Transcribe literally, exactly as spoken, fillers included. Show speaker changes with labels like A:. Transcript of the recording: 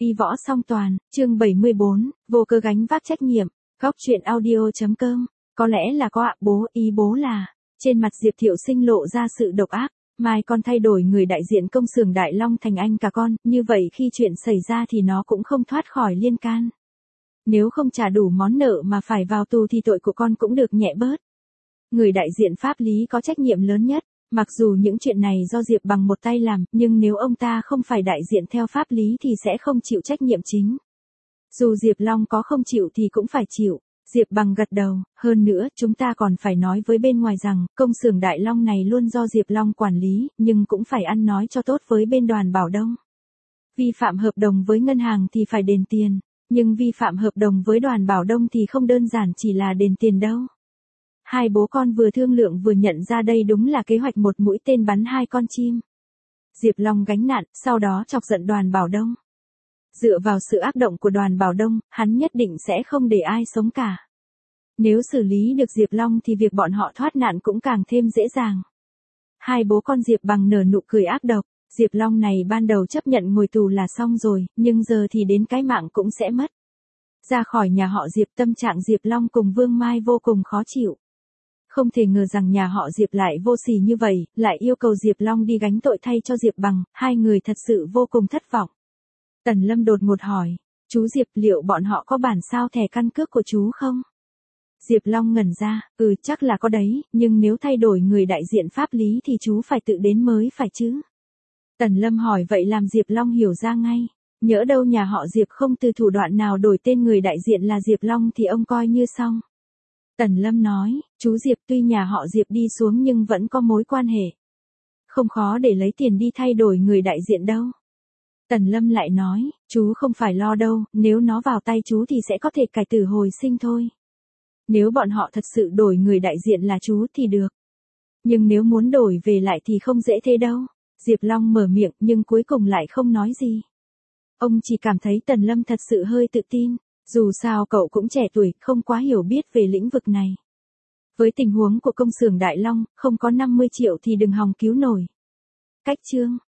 A: Y võ song toàn, chương bảy mươi bốn, vô cớ gánh vác trách nhiệm, góc truyện audio.com, có lẽ là có ạ bố, ý bố là, trên mặt Diệp Thiệu Sinh lộ ra sự độc ác, mai con thay đổi người đại diện công xưởng Đại Long thành anh cả con, như vậy khi chuyện xảy ra thì nó cũng không thoát khỏi liên can. Nếu không trả đủ món nợ mà phải vào tù thì tội của con cũng được nhẹ bớt. Người đại diện pháp lý có trách nhiệm lớn nhất. Mặc dù những chuyện này do Diệp Bằng một tay làm, nhưng nếu ông ta không phải đại diện theo pháp lý thì sẽ không chịu trách nhiệm chính. Dù Diệp Long có không chịu thì cũng phải chịu. Diệp Bằng gật đầu, hơn nữa chúng ta còn phải nói với bên ngoài rằng, công xưởng Đại Long này luôn do Diệp Long quản lý, nhưng cũng phải ăn nói cho tốt với bên Đoàn Bảo Đông. Vi phạm hợp đồng với ngân hàng thì phải đền tiền, nhưng vi phạm hợp đồng với Đoàn Bảo Đông thì không đơn giản chỉ là đền tiền đâu. Hai bố con vừa thương lượng vừa nhận ra đây đúng là kế hoạch một mũi tên bắn hai con chim. Diệp Long gánh nạn, sau đó chọc giận Đoàn Bảo Đông. Dựa vào sự ác động của Đoàn Bảo Đông, hắn nhất định sẽ không để ai sống cả. Nếu xử lý được Diệp Long thì việc bọn họ thoát nạn cũng càng thêm dễ dàng. Hai bố con Diệp Bằng nở nụ cười ác độc, Diệp Long này ban đầu chấp nhận ngồi tù là xong rồi, nhưng giờ thì đến cái mạng cũng sẽ mất. Ra khỏi nhà họ Diệp, tâm trạng Diệp Long cùng Vương Mai vô cùng khó chịu. Không thể ngờ rằng nhà họ Diệp lại vô sỉ như vậy, lại yêu cầu Diệp Long đi gánh tội thay cho Diệp Bằng, hai người thật sự vô cùng thất vọng. Tần Lâm đột ngột hỏi, chú Diệp liệu bọn họ có bản sao thẻ căn cước của chú không? Diệp Long ngẩn ra, ừ chắc là có đấy, nhưng nếu thay đổi người đại diện pháp lý thì chú phải tự đến mới phải chứ. Tần Lâm hỏi vậy làm Diệp Long hiểu ra ngay, nhỡ đâu nhà họ Diệp không từ thủ đoạn nào đổi tên người đại diện là Diệp Long thì ông coi như xong. Tần Lâm nói, chú Diệp tuy nhà họ Diệp đi xuống nhưng vẫn có mối quan hệ. Không khó để lấy tiền đi thay đổi người đại diện đâu. Tần Lâm lại nói, chú không phải lo đâu, nếu nó vào tay chú thì sẽ có thể cải tử hồi sinh thôi. Nếu bọn họ thật sự đổi người đại diện là chú thì được. Nhưng nếu muốn đổi về lại thì không dễ thế đâu. Diệp Long mở miệng nhưng cuối cùng lại không nói gì. Ông chỉ cảm thấy Tần Lâm thật sự hơi tự tin. Dù sao cậu cũng trẻ tuổi, không quá hiểu biết về lĩnh vực này. Với tình huống của công xưởng Đại Long, không có năm mươi triệu thì đừng hòng cứu nổi. Cách chương